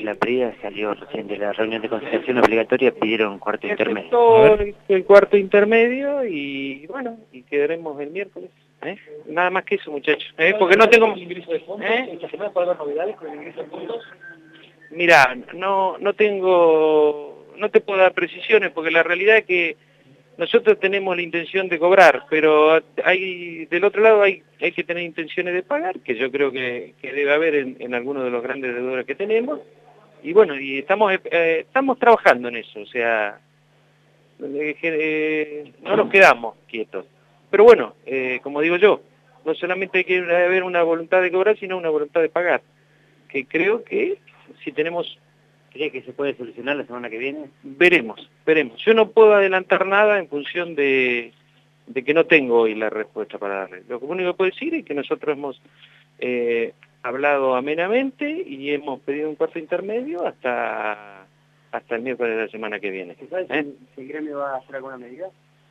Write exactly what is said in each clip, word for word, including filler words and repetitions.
Laprida salió recién de la reunión de conciliación obligatoria, pidieron cuarto intermedio. Todo el cuarto intermedio y bueno, y quedaremos el miércoles. ¿eh? Nada más que eso, muchachos. ¿eh? Porque no tengo... ¿eh? ¿Esta semana puede haber novedades con el ingreso de fondos? Mirá, no, no tengo... No te puedo dar precisiones porque la realidad es que nosotros tenemos la intención de cobrar, pero hay del otro lado hay, hay que tener intenciones de pagar, que yo creo que, que debe haber en, en algunos de los grandes deudores que tenemos. Y bueno, y estamos eh, estamos trabajando en eso, o sea, eh, eh, no nos quedamos quietos. Pero bueno, eh, como digo yo, no solamente hay que haber una voluntad de cobrar, sino una voluntad de pagar, que creo que si tenemos... ¿Cree que se puede solucionar la semana que viene? Veremos, veremos. Yo no puedo adelantar nada en función de, de que no tengo hoy la respuesta para darle. Lo único que puedo decir es que nosotros hemos eh, hablado amenamente y hemos pedido un cuarto intermedio hasta hasta el miércoles de la semana que viene. ¿Sabes ¿Eh? si, si el gremio va a hacer alguna medida?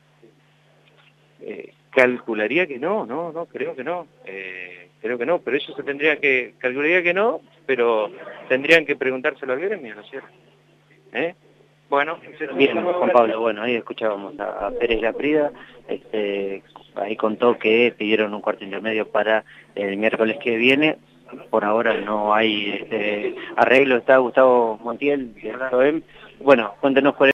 Eh, calcularía que no, no, no, creo que no. Eh, creo que no, pero eso se tendría que... Calcularía que no, pero tendrían que preguntárselo al gremio, ¿no es cierto? ¿Eh? Bueno, bien, Juan Pablo, bueno, ahí escuchábamos a Pérez Laprida, este, ahí contó que pidieron un cuarto intermedio para el miércoles que viene. Por ahora no hay este, arreglo. Está Gustavo Montiel de SOEM. Bueno, cuéntenos cuál es.